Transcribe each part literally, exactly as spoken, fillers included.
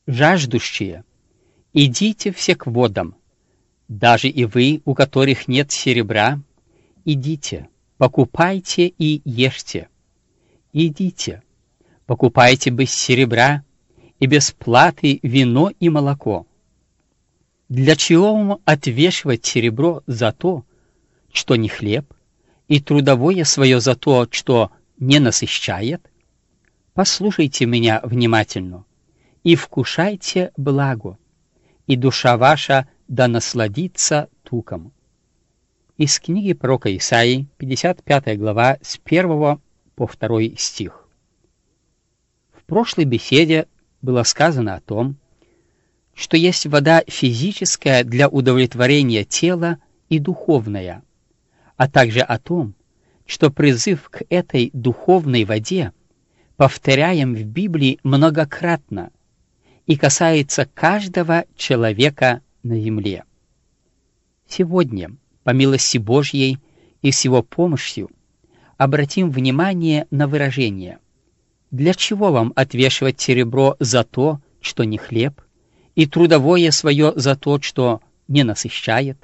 жаждущие, идите все к водам, даже и вы, у которых нет серебра, идите, покупайте и ешьте. Идите, покупайте без серебра и без платы вино и молоко. Для чего вам отвешивать серебро за то, что не хлеб, и трудовое свое за то, что не насыщает? Послушайте меня внимательно и вкушайте благо, и душа ваша да насладится туком. Из книги пророка Исаии, пятьдесят пятая глава, с первого по второй стих. В прошлой беседе было сказано о том, что есть вода физическая для удовлетворения тела и духовная, а также о том, что призыв к этой духовной воде повторяем в Библии многократно и касается каждого человека на земле. Сегодня, по милости Божьей и с Его помощью, обратим внимание на выражение: «Для чего вам отвешивать серебро за то, что не хлеб, и трудовое свое за то, что не насыщает?»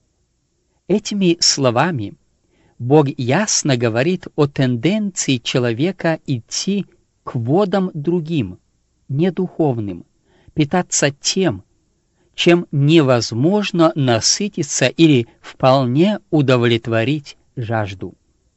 Этими словами Бог ясно говорит о тенденции человека идти к водам другим, недуховным, питаться тем, чем невозможно насытиться или вполне удовлетворить жажду.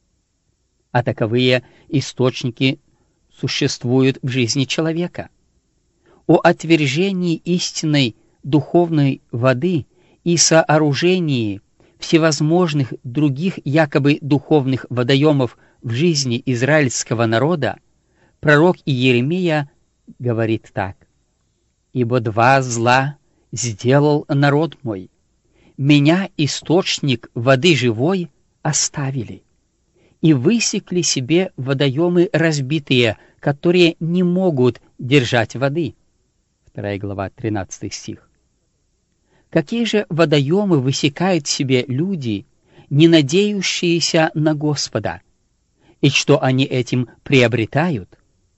А таковые источники существуют в жизни человека. О отвержении истинной духовной воды и сооружении всевозможных других якобы духовных водоемов в жизни израильского народа пророк Иеремия говорит так: «Ибо два зла сделал народ мой, меня, источник воды живой, оставили, и высекли себе водоемы разбитые, которые не могут держать воды». Вторая глава, тринадцатый стих. Какие же водоемы высекают себе люди, не надеющиеся на Господа, и что они этим приобретают?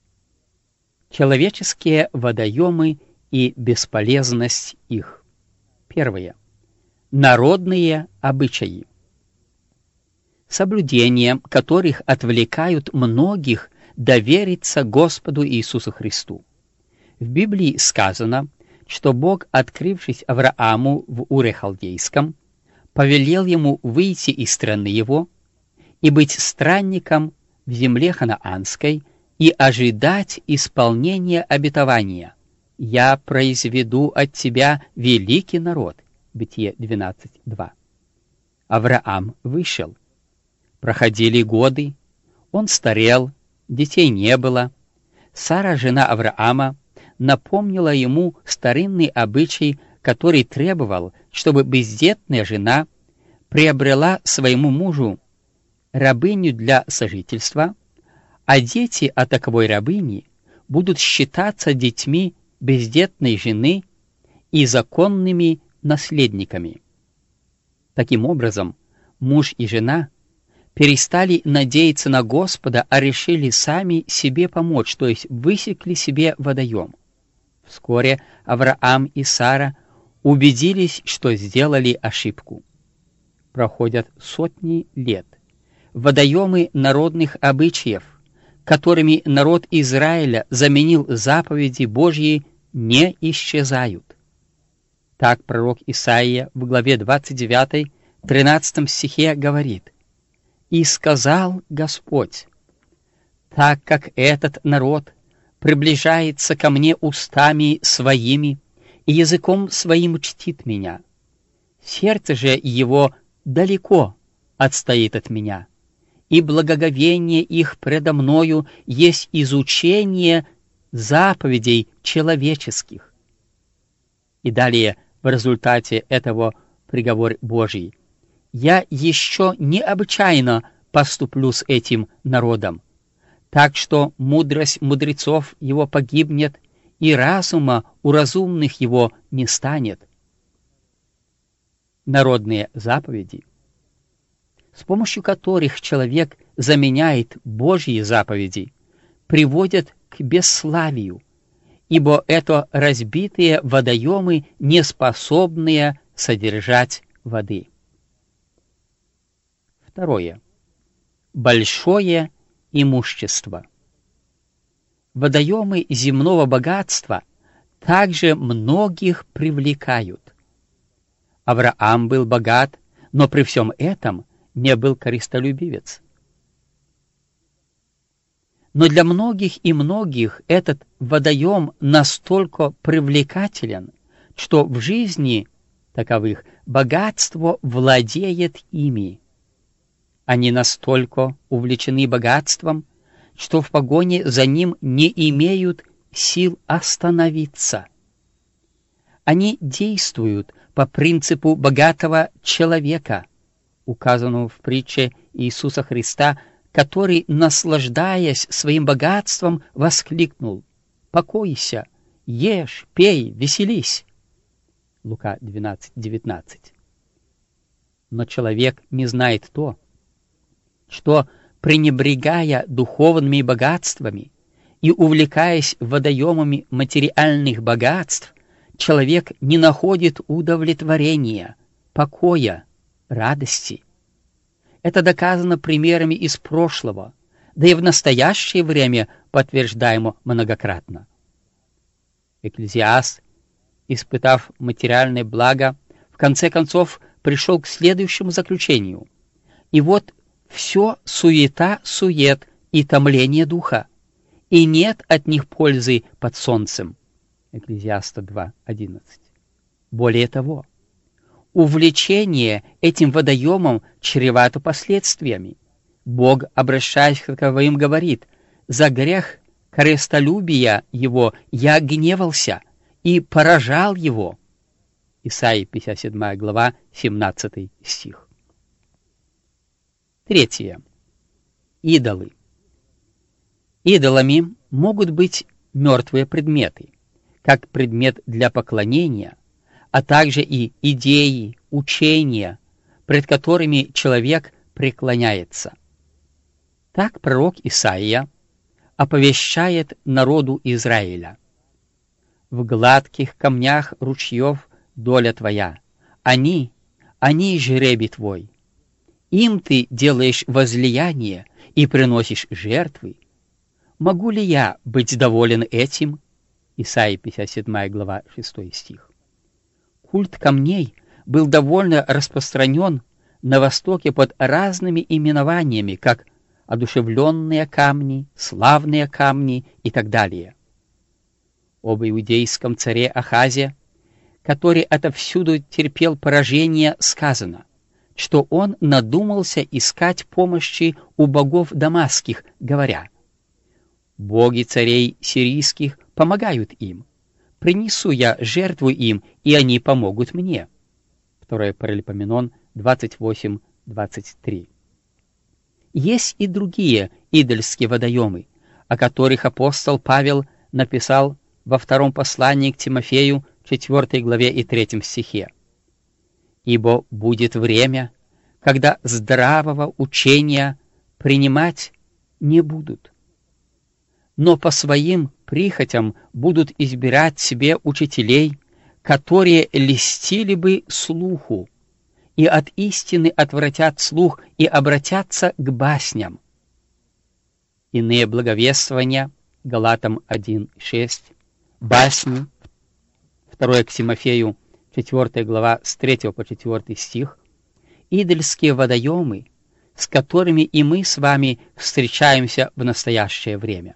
Человеческие водоемы и бесполезность их. Первое. Народные обычаи, соблюдением которых отвлекают многих довериться Господу Иисусу Христу. В Библии сказано, что Бог, открывшись Аврааму в Уре Халдейском, повелел ему выйти из страны его и быть странником в земле ханаанской и ожидать исполнения обетования: «Я произведу от тебя великий народ». Бытие двенадцать два. Авраам вышел. Проходили годы, он старел, детей не было. Сара, жена Авраама, напомнила ему старинный обычай, который требовал, чтобы бездетная жена приобрела своему мужу рабыню для сожительства, а дети от таковой рабыни будут считаться детьми бездетной жены и законными наследниками. Таким образом, муж и жена перестали надеяться на Господа, а решили сами себе помочь, то есть высекли себе водоем. Вскоре Авраам и Сара убедились, что сделали ошибку. Проходят сотни лет. Водоемы народных обычаев, которыми народ Израиля заменил заповеди Божьи, не исчезают. Так пророк Исаия в главе двадцать девятой, тринадцатом стихе говорит: «И сказал Господь: так как этот народ приближается ко мне устами своими и языком своим чтит меня, сердце же его далеко отстоит от меня, и благоговение их предо мною есть изучение заповедей человеческих». И далее в результате этого приговор Божий: «Я еще необычайно поступлю с этим народом, так что мудрость мудрецов его погибнет, и разума у разумных его не станет». Народные заповеди, с помощью которых человек заменяет Божьи заповеди, приводят к бесславию ибо это разбитые водоемы, не способные содержать воды. Второе. Большое имущество. Водоемы земного богатства также многих привлекают. Авраам был богат, но при всем этом не был корыстолюбивец. Но для многих и многих этот водоем настолько привлекателен, что в жизни таковых богатство владеет ими. Они настолько увлечены богатством, что в погоне за ним не имеют сил остановиться. Они действуют по принципу богатого человека, указанному в притче Иисуса Христа, который, наслаждаясь своим богатством, воскликнул: «Покойся, ешь, пей, веселись». Лука двенадцать девятнадцать. Но человек не знает то, что, пренебрегая духовными богатствами и увлекаясь водоемами материальных богатств, человек не находит удовлетворения, покоя, радости. Это доказано примерами из прошлого, да и в настоящее время подтверждаемо многократно. Экклезиаст, испытав материальное благо, в конце концов пришел к следующему заключению: «И вот все суета-сует и томление духа, и нет от них пользы под солнцем». Экклезиаста два одиннадцать. Более того, увлечение этим водоемом чревато последствиями. Бог, обращаясь к таковым, говорит: «За грех корыстолюбия его я гневался и поражал его». Исайя пятьдесят седьмая глава, семнадцатый стих. Третье. Идолы. Идолами могут быть мертвые предметы, как предмет для поклонения, а также и идеи, учения, пред которыми человек преклоняется. Так пророк Исаия оповещает народу Израиля: «В гладких камнях ручьев доля твоя, они, они жребий твой. Им ты делаешь возлияние и приносишь жертвы. Могу ли я быть доволен этим?» Исайя пятьдесят седьмая глава, шестой стих. Культ камней был довольно распространен на Востоке под разными именованиями, как одушевленные камни, славные камни и так далее. Об иудейском царе Ахазе, который отовсюду терпел поражение, сказано, что он надумался искать помощи у богов дамасских, говоря: «Боги царей сирийских помогают им. Принесу я жертву им, и они помогут мне». Второе Паралипоменон двадцать восемь двадцать три. Есть и другие идольские водоемы, о которых апостол Павел написал во втором послании к Тимофею, четвёртой главе и третьем стихе: «Ибо будет время, когда здравого учения принимать не будут, но по своим прихотям будут избирать себе учителей, которые льстили бы слуху, и от истины отвратят слух и обратятся к басням». Иные благовествования, Галатам один шесть, басни, второе к Тимофею, четвёртая глава, с третьего по четвёртый стих, идольские водоемы, с которыми и мы с вами встречаемся в настоящее время.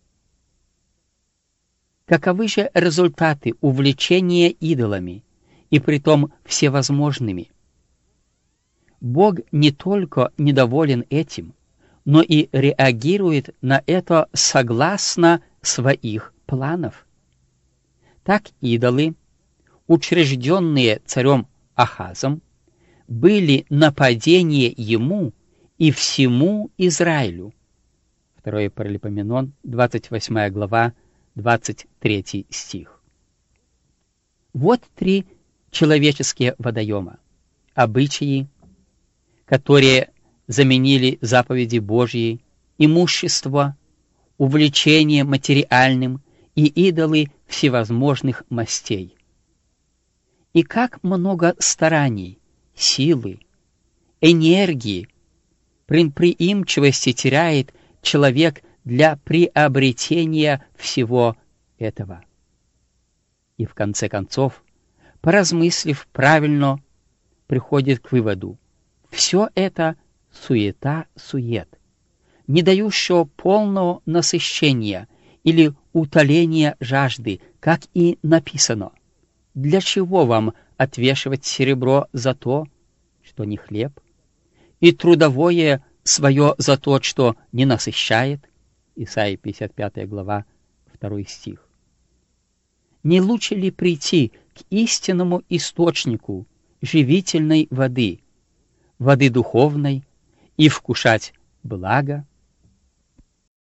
Каковы же результаты увлечения идолами, и притом всевозможными? Бог не только недоволен этим, но и реагирует на это согласно своих планов. Так идолы, учрежденные царем Ахазом, были нападение ему и всему Израилю. Второе Паралипоменон, двадцать восьмая глава, двадцать третий стих. Вот три человеческие водоема: обычаи, которые заменили заповеди Божьи, имущество, увлечение материальным и идолы, всевозможных мастей. И как много стараний, силы, энергии, предприимчивости теряет человек для приобретения всего этого. И в конце концов, поразмыслив правильно, приходит к выводу: все это суета-сует, не дающего полного насыщения или утоления жажды, как и написано: для чего вам отвешивать серебро за то, что не хлеб, и трудовое свое за то, что не насыщает? Исайя пятьдесят пятая глава, второй стих. Не лучше ли прийти к истинному источнику живительной воды, воды духовной, и вкушать благо